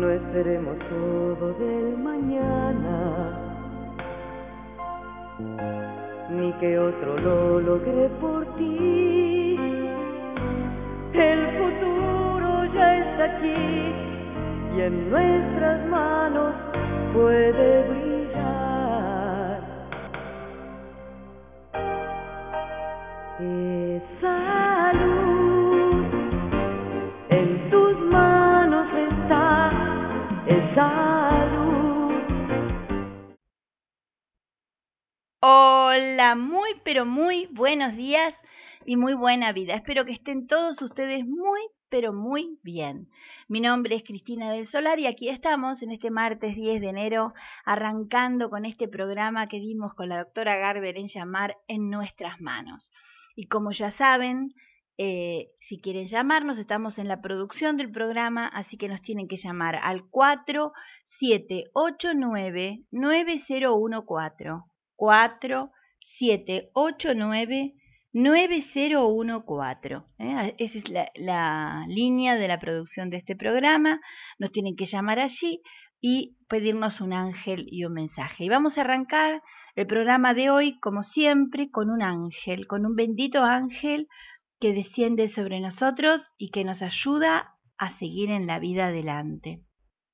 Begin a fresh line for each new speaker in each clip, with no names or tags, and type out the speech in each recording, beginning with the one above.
No esperemos todo del mañana, ni que otro lo logre por ti. El futuro ya está aquí y en nuestras manos puede brillar. Esa luz en tus manos está, esa luz.
Hola, muy pero muy buenos días y muy buena vida. Espero que estén todos ustedes muy pero muy bien. Mi nombre es Cristina del Solar y aquí estamos en este martes 10 de enero arrancando con este programa que dimos con la doctora Garber en llamar En Nuestras Manos. Y como ya saben, si quieren llamarnos, estamos en la producción del programa, así que nos tienen que llamar al 4789-9014. 4789-9014. Esa es la línea de la producción de este programa. Nos tienen que llamar allí y pedirnos un ángel y un mensaje. Y vamos a arrancar el programa de hoy, como siempre, con un ángel, con un bendito ángel que desciende sobre nosotros y que nos ayuda a seguir en la vida adelante.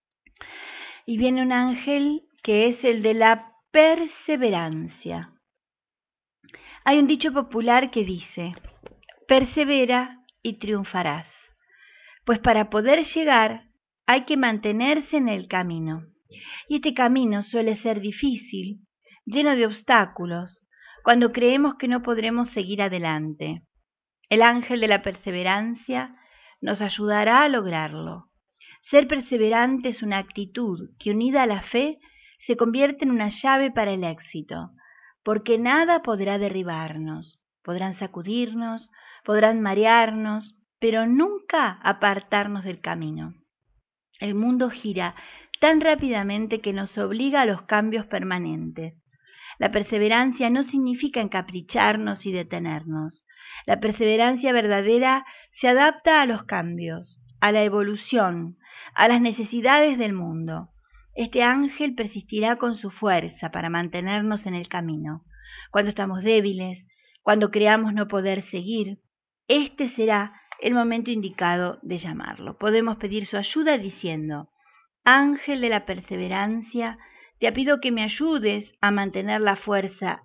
Y viene un ángel que es el de la perseverancia. Hay un dicho popular que dice: persevera y triunfarás. Pues para poder llegar hay que mantenerse en el camino. Y este camino suele ser difícil, lleno de obstáculos, cuando creemos que no podremos seguir adelante. El ángel de la perseverancia nos ayudará a lograrlo. Ser perseverante es una actitud que, unida a la fe, se convierte en una llave para el éxito, porque nada podrá derribarnos. Podrán sacudirnos, podrán marearnos, pero nunca apartarnos del camino. El mundo gira tan rápidamente que nos obliga a los cambios permanentes. La perseverancia no significa encapricharnos y detenernos. La perseverancia verdadera se adapta a los cambios, a la evolución, a las necesidades del mundo. Este ángel persistirá con su fuerza para mantenernos en el camino. Cuando estamos débiles, cuando creamos no poder seguir, este será el momento indicado de llamarlo. Podemos pedir su ayuda diciendo: ángel de la perseverancia, te pido que me ayudes a mantener la fuerza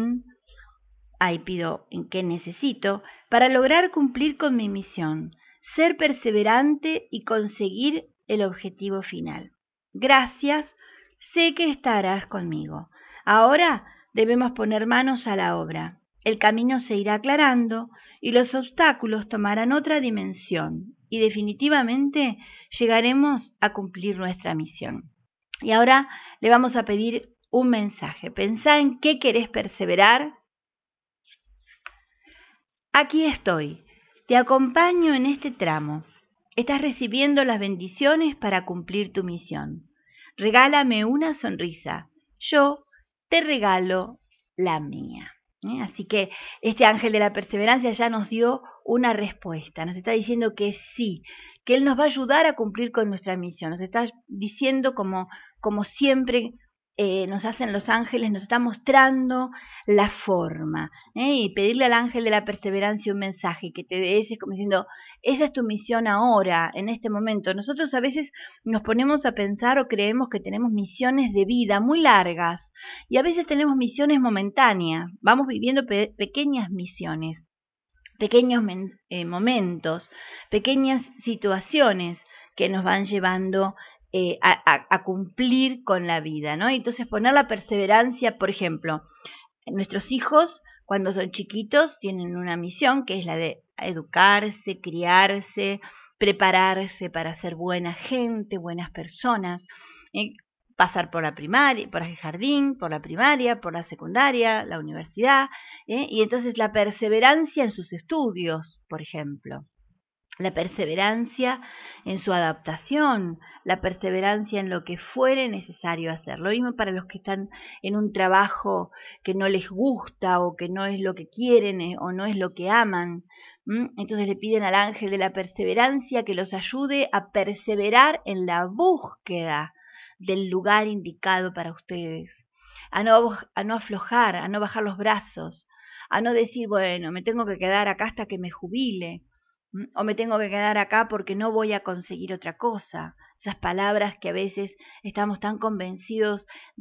ahí pido en qué necesito, para lograr cumplir con mi misión, ser perseverante y conseguir el objetivo final. Gracias, sé que estarás conmigo. Ahora debemos poner manos a la obra. El camino se irá aclarando y los obstáculos tomarán otra dimensión y definitivamente llegaremos a cumplir nuestra misión. Y ahora le vamos a pedir un mensaje. Pensá en qué querés perseverar. Aquí estoy, te acompaño en este tramo. Estás recibiendo las bendiciones para cumplir tu misión. Regálame una sonrisa. Yo te regalo la mía. Así que este ángel de la perseverancia ya nos dio una respuesta. Nos está diciendo que sí, que él nos va a ayudar a cumplir con nuestra misión. Nos está diciendo como siempre nos hacen los ángeles, nos está mostrando la forma. Y pedirle al ángel de la perseverancia un mensaje que te dé ese, como diciendo: esa es tu misión ahora, en este momento. Nosotros a veces nos ponemos a pensar o creemos que tenemos misiones de vida muy largas y a veces tenemos misiones momentáneas. Vamos viviendo pequeñas misiones, pequeños momentos, pequeñas situaciones que nos van llevando a cumplir con la vida, ¿no? Entonces poner la perseverancia, por ejemplo, nuestros hijos cuando son chiquitos tienen una misión que es la de educarse, criarse, prepararse para ser buena gente, buenas personas, pasar por la primaria, por el jardín, por la primaria, por la secundaria, la universidad, y entonces la perseverancia en sus estudios, por ejemplo. La perseverancia en su adaptación, la perseverancia en lo que fuere necesario hacer. Lo mismo para los que están en un trabajo que no les gusta o que no es lo que quieren o no es lo que aman. Entonces le piden al ángel de la perseverancia que los ayude a perseverar en la búsqueda del lugar indicado para ustedes, a no aflojar, a no bajar los brazos, a no decir, bueno, me tengo que quedar acá hasta que me jubile, o me tengo que quedar acá porque no voy a conseguir otra cosa. Esas palabras que a veces estamos tan convencidos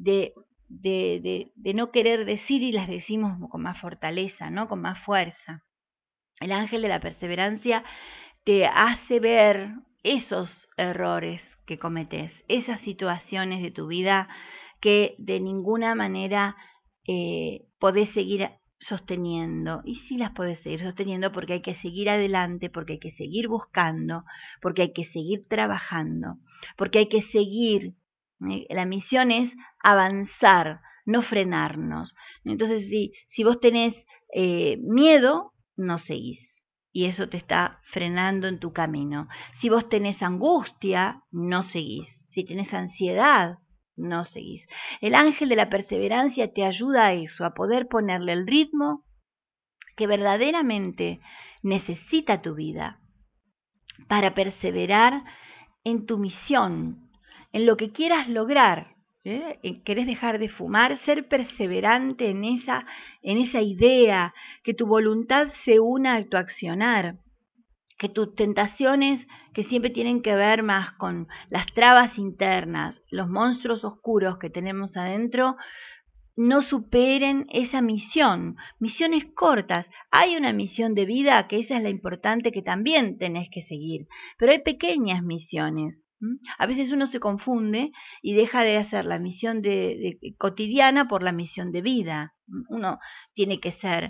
de no querer decir y las decimos con más fortaleza, ¿no? Con más fuerza. El ángel de la perseverancia te hace ver esos errores que cometes, esas situaciones de tu vida que de ninguna manera podés seguir sosteniendo. Y sí las podés seguir sosteniendo porque hay que seguir adelante, porque hay que seguir buscando, porque hay que seguir trabajando, porque hay que seguir. La misión es avanzar, no frenarnos. Entonces, si vos tenés miedo, no seguís. Y eso te está frenando en tu camino. Si vos tenés angustia, no seguís. Si tenés ansiedad, no seguís. El ángel de la perseverancia te ayuda a eso, a poder ponerle el ritmo que verdaderamente necesita tu vida para perseverar en tu misión, en lo que quieras lograr. ¿Querés dejar de fumar? Ser perseverante en esa idea, que tu voluntad se una a tu accionar, que tus tentaciones, que siempre tienen que ver más con las trabas internas, los monstruos oscuros que tenemos adentro, no superen esa misión. Misiones cortas. Hay una misión de vida que esa es la importante que también tenés que seguir, pero hay pequeñas misiones. A veces uno se confunde y deja de hacer la misión de cotidiana por la misión de vida. Uno tiene que ser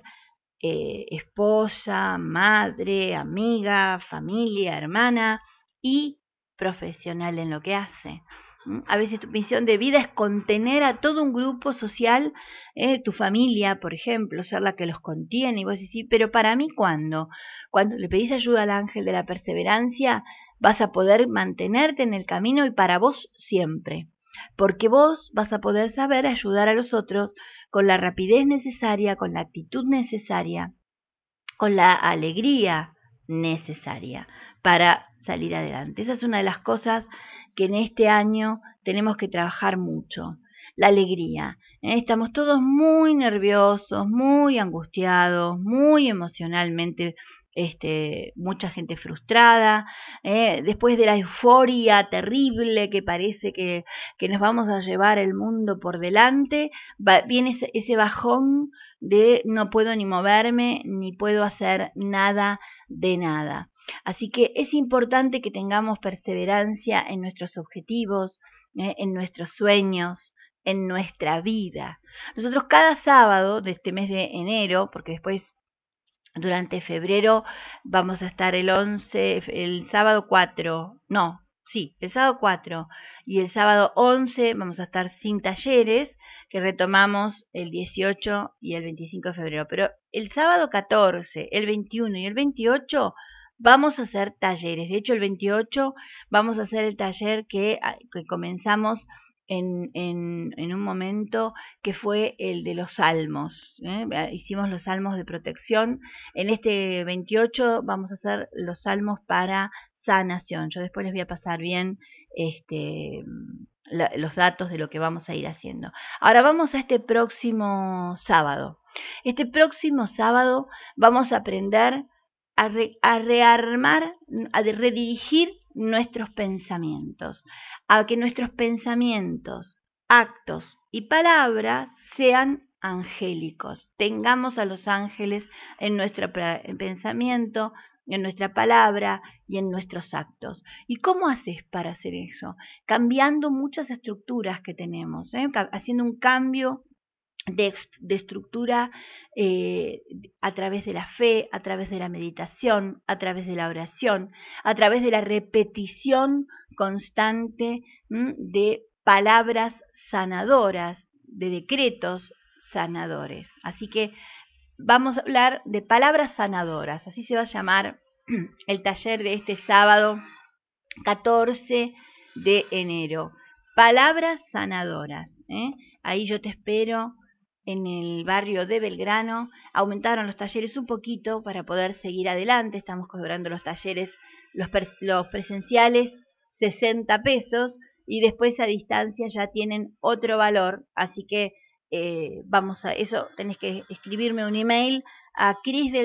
esposa, madre, amiga, familia, hermana y profesional en lo que hace. A veces tu misión de vida es contener a todo un grupo social, tu familia, por ejemplo, ser la que los contiene, y vos decís, pero para mí, ¿cuándo? Cuando le pedís ayuda al ángel de la perseverancia, vas a poder mantenerte en el camino y para vos siempre, porque vos vas a poder saber ayudar a los otros con la rapidez necesaria, con la actitud necesaria, con la alegría necesaria para salir adelante. Esa es una de las cosas que en este año tenemos que trabajar mucho. La alegría. Estamos todos muy nerviosos, muy angustiados, muy emocionalmente, mucha gente frustrada, después de la euforia terrible que parece que nos vamos a llevar el mundo por delante, viene ese bajón de no puedo ni moverme, ni puedo hacer nada de nada. Así que es importante que tengamos perseverancia en nuestros objetivos, en nuestros sueños, en nuestra vida. Nosotros cada sábado de este mes de enero, porque después durante febrero vamos a estar el 11, el sábado 4, no, sí, el sábado 4 y el sábado 11 vamos a estar sin talleres, que retomamos el 18 y el 25 de febrero. Pero el sábado 14, el 21 y el 28 vamos a hacer talleres. De hecho, el 28 vamos a hacer el taller que comenzamos en un momento que fue el de los salmos. Hicimos los salmos de protección. En este 28 vamos a hacer los salmos para sanación. Yo después les voy a pasar bien los datos de lo que vamos a ir haciendo. Ahora vamos a este próximo sábado. Este próximo sábado vamos a aprender a rearmar, a redirigir nuestros pensamientos, a que nuestros pensamientos, actos y palabras sean angélicos. Tengamos a los ángeles en nuestro pensamiento, en nuestra palabra y en nuestros actos. ¿Y cómo haces para hacer eso? Cambiando muchas estructuras que tenemos, haciendo un cambio de estructura a través de la fe, a través de la meditación, a través de la oración, a través de la repetición constante de palabras sanadoras, de decretos sanadores. Así que vamos a hablar de palabras sanadoras, así se va a llamar el taller de este sábado 14 de enero. Palabras sanadoras. Ahí yo te espero en el barrio de Belgrano. Aumentaron los talleres un poquito para poder seguir adelante. Estamos cobrando los talleres, los presenciales, 60 pesos, y después a distancia ya tienen otro valor. Así que vamos a eso, tenés que escribirme un email a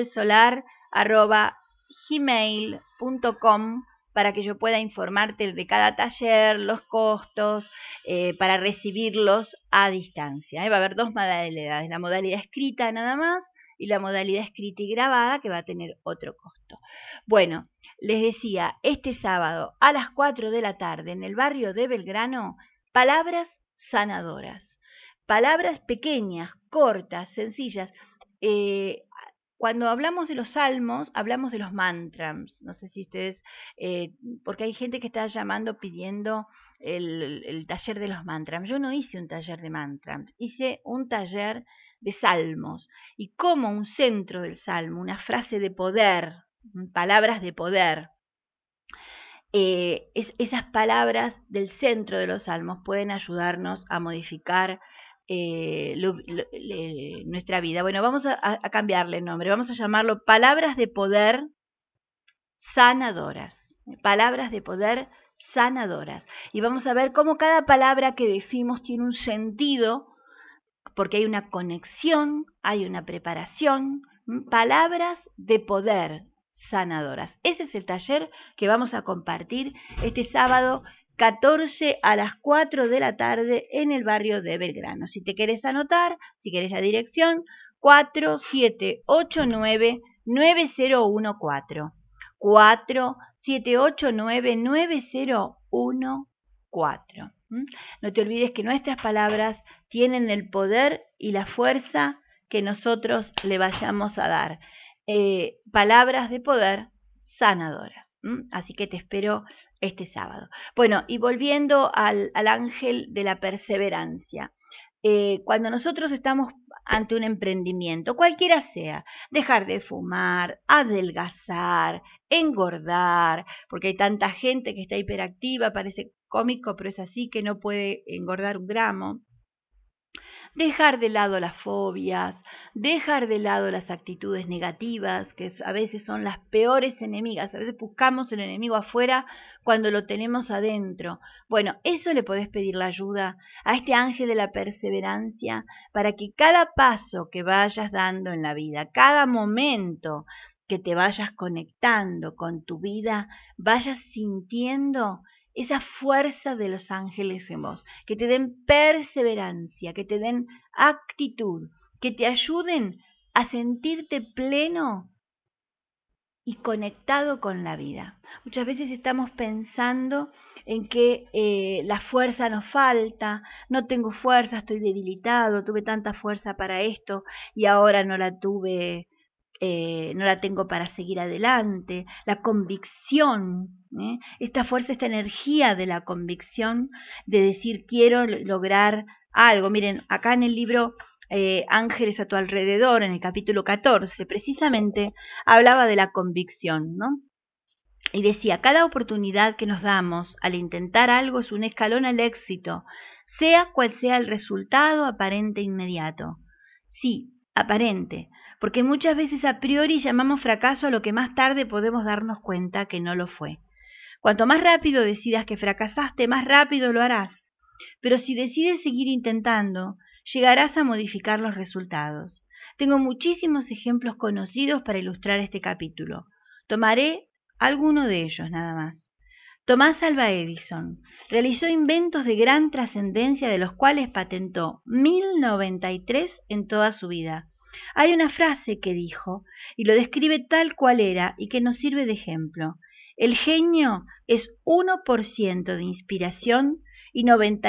crisdelsolar@gmail.com para que yo pueda informarte de cada taller, los costos, para recibirlos a distancia. Va a haber 2 modalidades, la modalidad escrita nada más y la modalidad escrita y grabada, que va a tener otro costo. Bueno, les decía, este sábado a las 4 de la tarde en el barrio de Belgrano, palabras sanadoras. Palabras pequeñas, cortas, sencillas. Cuando hablamos de los salmos, hablamos de los mantras. No sé si ustedes, porque hay gente que está llamando pidiendo el taller de los mantras. Yo no hice un taller de mantras, hice un taller de salmos. Y como un centro del salmo, una frase de poder, palabras de poder. Esas palabras del centro de los salmos pueden ayudarnos a modificar nuestra vida. Bueno, vamos a cambiarle el nombre, vamos a llamarlo palabras de poder sanadoras. Palabras de poder sanadoras. Y vamos a ver cómo cada palabra que decimos tiene un sentido, porque hay una conexión, hay una preparación. Palabras de poder sanadoras. Ese es el taller que vamos a compartir este sábado 14 a las 4 de la tarde en el barrio de Belgrano. Si te querés anotar, si querés la dirección, 4789-9014. 4789-9014. No te olvides que nuestras palabras tienen el poder y la fuerza que nosotros le vayamos a dar. Palabras de poder sanadoras. Así que te espero este sábado. Bueno, y volviendo al ángel de la perseverancia. Cuando nosotros estamos ante un emprendimiento, cualquiera sea, dejar de fumar, adelgazar, engordar, porque hay tanta gente que está hiperactiva, parece cómico, pero es así, que no puede engordar un gramo. Dejar de lado las fobias, dejar de lado las actitudes negativas, que a veces son las peores enemigas. A veces buscamos el enemigo afuera cuando lo tenemos adentro. Bueno, eso le podés pedir la ayuda a este ángel de la perseverancia para que cada paso que vayas dando en la vida, cada momento que te vayas conectando con tu vida, vayas sintiendo esa fuerza de los ángeles en vos, que te den perseverancia, que te den actitud, que te ayuden a sentirte pleno y conectado con la vida. Muchas veces estamos pensando en que la fuerza nos falta, no tengo fuerza, estoy debilitado, tuve tanta fuerza para esto y ahora no la tuve, no la tengo para seguir adelante. La convicción, esta fuerza, esta energía de la convicción de decir quiero lograr algo. Miren, acá en el libro Ángeles a tu alrededor, en el capítulo 14, precisamente hablaba de la convicción, ¿no? Y decía, cada oportunidad que nos damos al intentar algo es un escalón al éxito, sea cual sea el resultado aparente inmediato. Sí, aparente, porque muchas veces a priori llamamos fracaso a lo que más tarde podemos darnos cuenta que no lo fue. Cuanto más rápido decidas que fracasaste, más rápido lo harás. Pero si decides seguir intentando, llegarás a modificar los resultados. Tengo muchísimos ejemplos conocidos para ilustrar este capítulo. Tomaré alguno de ellos nada más. Tomás Alva Edison realizó inventos de gran trascendencia, de los cuales patentó 1093 en toda su vida. Hay una frase que dijo, y lo describe tal cual era, y que nos sirve de ejemplo. El genio es 1% de inspiración y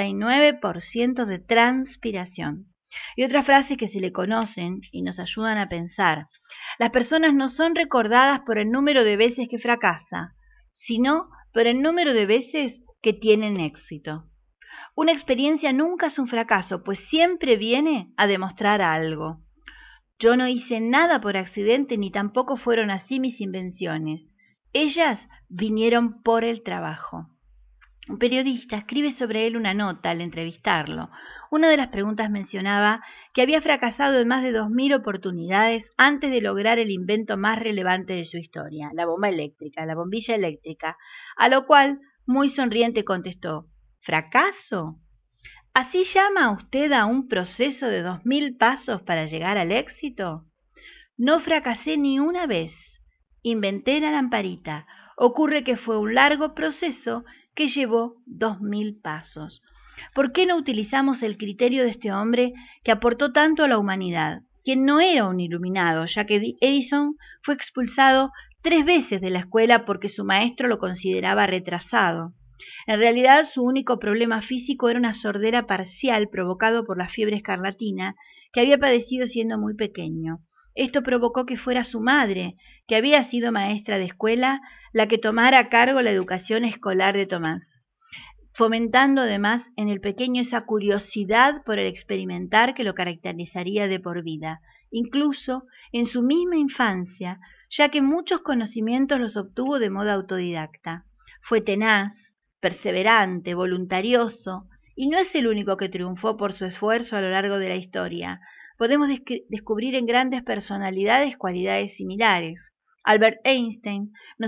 99% de transpiración. Y otras frases que se le conocen y nos ayudan a pensar. Las personas no son recordadas por el número de veces que fracasa, sino por el número de veces que tienen éxito. Una experiencia nunca es un fracaso, pues siempre viene a demostrar algo. Yo no hice nada por accidente, ni tampoco fueron así mis invenciones. Ellas vinieron por el trabajo. Un periodista escribe sobre él una nota al entrevistarlo. Una de las preguntas mencionaba que había fracasado en más de 2000 oportunidades antes de lograr el invento más relevante de su historia, la bomba eléctrica, la bombilla eléctrica, a lo cual, muy sonriente, contestó: ¿fracaso? ¿Así llama usted a un proceso de 2000 pasos para llegar al éxito? No fracasé ni una vez. Inventé la lamparita. Ocurre que fue un largo proceso que llevó 2000 pasos. ¿Por qué no utilizamos el criterio de este hombre que aportó tanto a la humanidad, quien no era un iluminado, ya que Edison fue expulsado 3 veces de la escuela porque su maestro lo consideraba retrasado? En realidad, su único problema físico era una sordera parcial provocado por la fiebre escarlatina que había padecido siendo muy pequeño. Esto provocó que fuera su madre, que había sido maestra de escuela, la que tomara a cargo la educación escolar de Tomás, fomentando además en el pequeño esa curiosidad por el experimentar que lo caracterizaría de por vida, incluso en su misma infancia, ya que muchos conocimientos los obtuvo de modo autodidacta. Fue tenaz, perseverante, voluntarioso, y no es el único que triunfó por su esfuerzo a lo largo de la historia. Podemos descubrir en grandes personalidades cualidades similares. Albert Einstein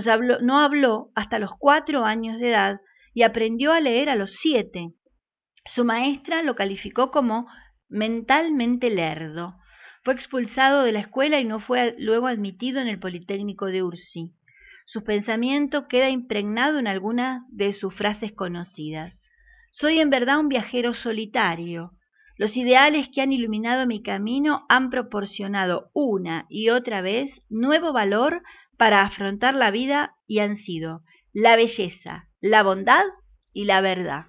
no habló hasta los 4 años de edad y aprendió a leer a los 7. Su maestra lo calificó como mentalmente lerdo. Fue expulsado de la escuela y no fue luego admitido en el Politécnico de Ursí. Su pensamiento queda impregnado en algunas de sus frases conocidas. Soy en verdad un viajero solitario. Los ideales que han iluminado mi camino han proporcionado una y otra vez nuevo valor para afrontar la vida y han sido la belleza, la bondad y la verdad.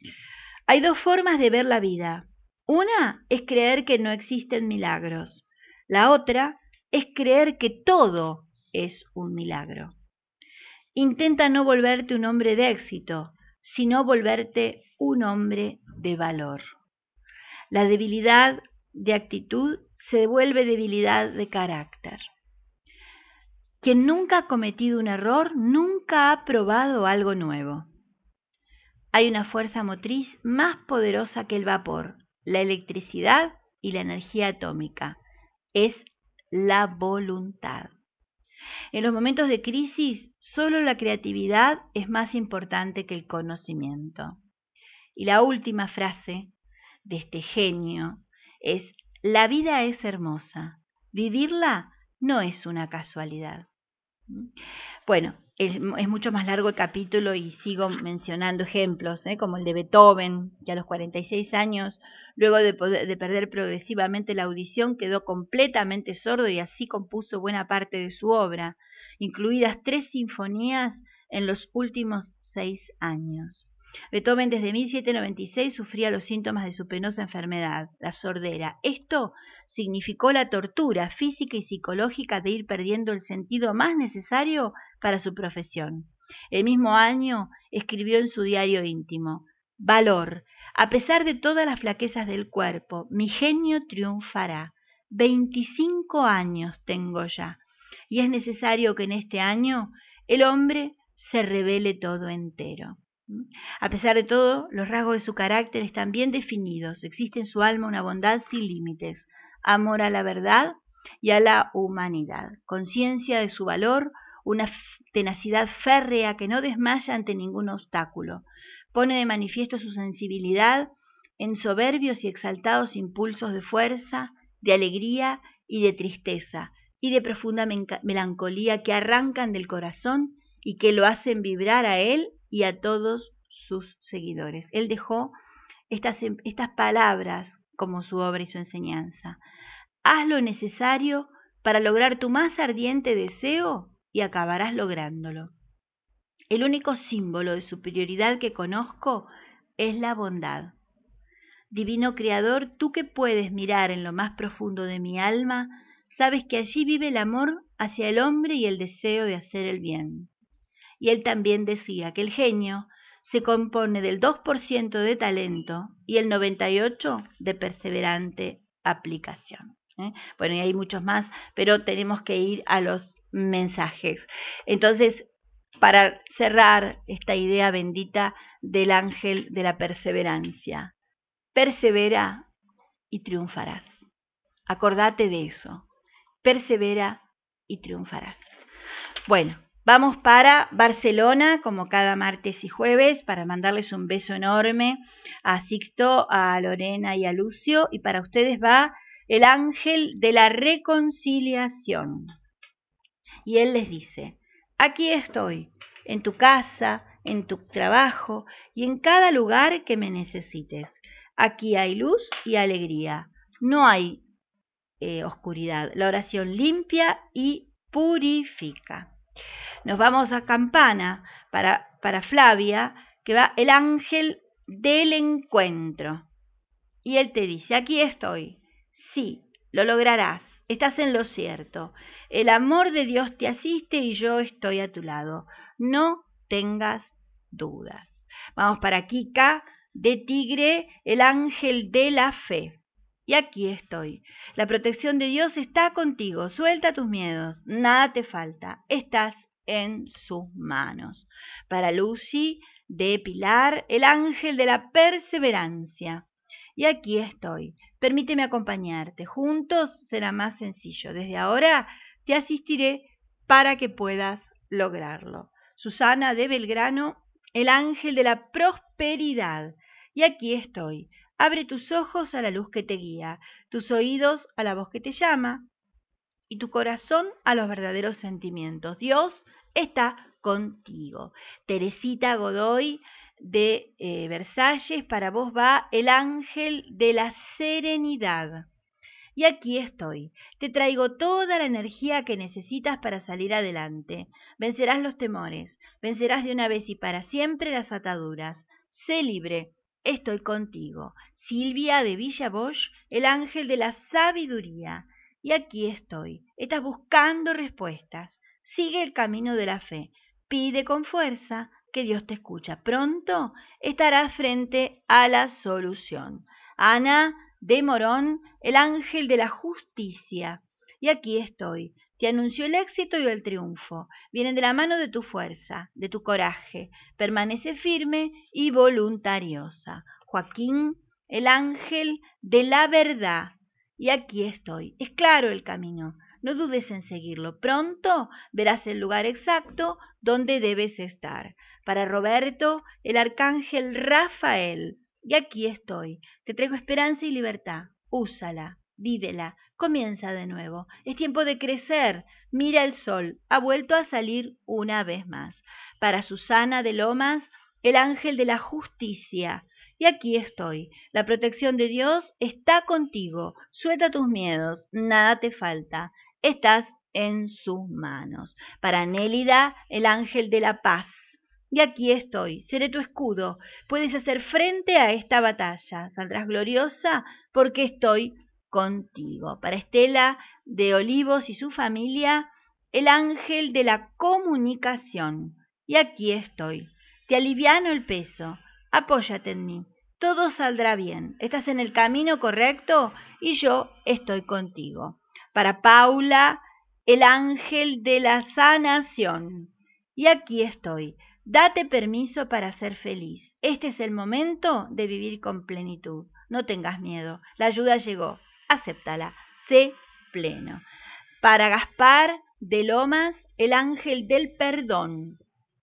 Hay 2 formas de ver la vida. Una es creer que no existen milagros. La otra es creer que todo es un milagro. Intenta no volverte un hombre de éxito, sino volverte un hombre de valor. La debilidad de actitud se vuelve debilidad de carácter. Quien nunca ha cometido un error, nunca ha probado algo nuevo. Hay una fuerza motriz más poderosa que el vapor, la electricidad y la energía atómica. Es la voluntad. En los momentos de crisis, solo la creatividad es más importante que el conocimiento. Y la última frase de este genio es: la vida es hermosa, vivirla no es una casualidad. Bueno, es mucho más largo el capítulo y sigo mencionando ejemplos, como el de Beethoven, que a los 46 años, luego de perder progresivamente la audición, quedó completamente sordo y así compuso buena parte de su obra, incluidas 3 sinfonías en los últimos 6 años. Beethoven desde 1796 sufría los síntomas de su penosa enfermedad, la sordera. Esto significó la tortura física y psicológica de ir perdiendo el sentido más necesario para su profesión. El mismo año escribió en su diario íntimo: valor, a pesar de todas las flaquezas del cuerpo, mi genio triunfará. 25 años tengo ya, y es necesario que en este año el hombre se revele todo entero. A pesar de todo, los rasgos de su carácter están bien definidos. Existe en su alma una bondad sin límites, amor a la verdad y a la humanidad, conciencia de su valor, una tenacidad férrea que no desmaya ante ningún obstáculo. Pone de manifiesto su sensibilidad en soberbios y exaltados impulsos de fuerza, de alegría y de tristeza, y de profunda melancolía que arrancan del corazón y que lo hacen vibrar a él y a todos sus seguidores. Él dejó estas palabras como su obra y su enseñanza. Haz lo necesario para lograr tu más ardiente deseo y acabarás lográndolo. El único símbolo de superioridad que conozco es la bondad. Divino Creador, tú que puedes mirar en lo más profundo de mi alma, sabes que allí vive el amor hacia el hombre y el deseo de hacer el bien. Y él también decía que el genio se compone del 2% de talento y el 98% de perseverante aplicación. Bueno, y hay muchos más, pero tenemos que ir a los mensajes. Entonces, para cerrar esta idea bendita del ángel de la perseverancia. Persevera y triunfarás. Acordate de eso. Persevera y triunfarás. Bueno, vamos para Barcelona, como cada martes y jueves, para mandarles un beso enorme a Sixto, a Lorena y a Lucio. Y para ustedes va el ángel de la reconciliación. Y él les dice, aquí estoy, en tu casa, en tu trabajo y en cada lugar que me necesites. Aquí hay luz y alegría. No hay oscuridad. La oración limpia y purifica. Nos vamos a Campana para Flavia, que va el ángel del encuentro. Y él te dice, aquí estoy. Sí, lo lograrás. Estás en lo cierto. El amor de Dios te asiste y yo estoy a tu lado. No tengas dudas. Vamos para Kika, de Tigre, el ángel de la fe. Y aquí estoy. La protección de Dios está contigo. Suelta tus miedos. Nada te falta. Estás en sus manos. Para Lucy, de Pilar, el ángel de la perseverancia. Y aquí estoy. Permíteme acompañarte. Juntos será más sencillo. Desde ahora te asistiré para que puedas lograrlo. Susana de Belgrano, el ángel de la prosperidad. Y aquí estoy. Abre tus ojos a la luz que te guía, tus oídos a la voz que te llama y tu corazón a los verdaderos sentimientos. Dios está contigo. Teresita Godoy de Versalles, para vos va el ángel de la serenidad. Y aquí estoy. Te traigo toda la energía que necesitas para salir adelante. Vencerás los temores, vencerás de una vez y para siempre las ataduras. Sé libre, estoy contigo. Silvia de Villa Bosch, el ángel de la sabiduría. Y aquí estoy. Estás buscando respuestas. Sigue el camino de la fe. Pide con fuerza que Dios te escucha. Pronto estarás frente a la solución. Ana de Morón, el ángel de la justicia. Y aquí estoy. Te anuncio el éxito y el triunfo. Vienen de la mano de tu fuerza, de tu coraje. Permanece firme y voluntariosa. Joaquín, el ángel de la verdad. Y aquí estoy. Es claro el camino. No dudes en seguirlo. Pronto verás el lugar exacto donde debes estar. Para Roberto, el arcángel Rafael. Y aquí estoy. Te traigo esperanza y libertad. Úsala, vívela, comienza de nuevo. Es tiempo de crecer. Mira el sol. Ha vuelto a salir una vez más. Para Susana de Lomas, el ángel de la justicia. Y aquí estoy. La protección de Dios está contigo. Suelta tus miedos. Nada te falta. Estás en sus manos. Para Nélida, el ángel de la paz. Y aquí estoy, seré tu escudo. Puedes hacer frente a esta batalla. Saldrás gloriosa porque estoy contigo. Para Estela de Olivos y su familia, el ángel de la comunicación. Y aquí estoy. Te aliviano el peso. Apóyate en mí. Todo saldrá bien. Estás en el camino correcto y yo estoy contigo. Para Paula, el ángel de la sanación. Y aquí estoy. Date permiso para ser feliz. Este es el momento de vivir con plenitud. No tengas miedo. La ayuda llegó. Acéptala. Sé pleno. Para Gaspar de Lomas, el ángel del perdón.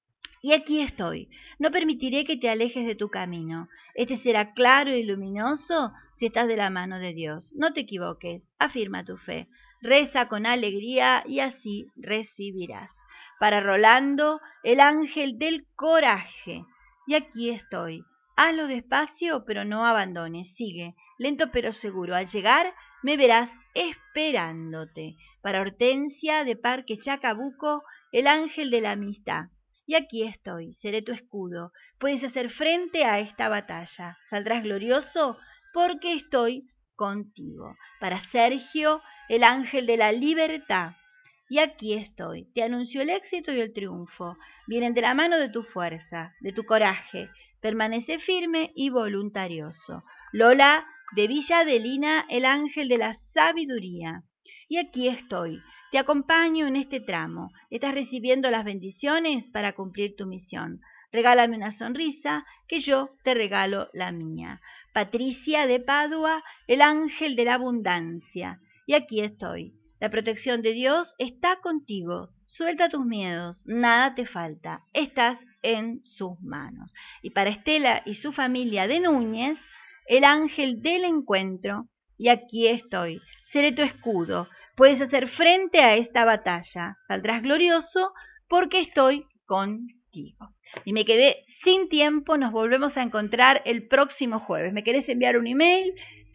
Y aquí estoy. No permitiré que te alejes de tu camino. Este será claro y luminoso si estás de la mano de Dios. No te equivoques. Afirma tu fe. Reza con alegría y así recibirás. Para Rolando, el ángel del coraje. Y aquí estoy. Hazlo despacio, pero no abandones. Sigue, lento pero seguro. Al llegar, me verás esperándote. Para Hortensia, de Parque Chacabuco, el ángel de la amistad. Y aquí estoy, seré tu escudo. Puedes hacer frente a esta batalla. Saldrás glorioso porque estoy contigo. Para Sergio, el ángel de la libertad. Y aquí estoy. Te anuncio el éxito y el triunfo. Vienen de la mano de tu fuerza, de tu coraje. Permanece firme y voluntarioso. Lola, de Villa Adelina, el ángel de la sabiduría. Y aquí estoy. Te acompaño en este tramo. Estás recibiendo las bendiciones para cumplir tu misión. Regálame una sonrisa, que yo te regalo la mía. Patricia de Padua, el ángel de la abundancia. Y aquí estoy. La protección de Dios está contigo. Suelta tus miedos, nada te falta. Estás en sus manos. Y para Estela y su familia de Núñez, el ángel del encuentro. Y aquí estoy. Seré tu escudo. Puedes hacer frente a esta batalla. Saldrás glorioso porque estoy contigo. Y me quedé sin tiempo, nos volvemos a encontrar el próximo jueves. ¿Me querés enviar un email?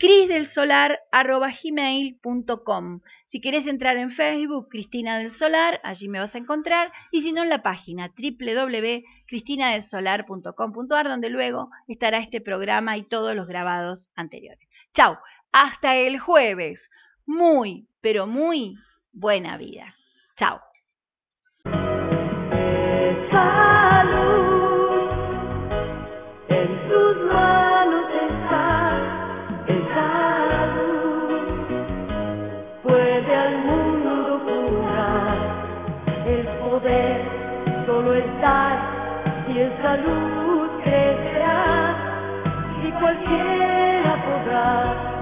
crisdelsolar@gmail.com. Si querés entrar en Facebook, Cristina del Solar, allí me vas a encontrar, y si no en la página www.cristinadelsolar.com.ar, donde luego estará este programa y todos los grabados anteriores. Chau, hasta el jueves. Muy, pero muy buena vida. Chau.
Salud, en tus manos está esa luz, puede al mundo curar, el poder solo es dar y esa luz crecerá, y cualquiera podrá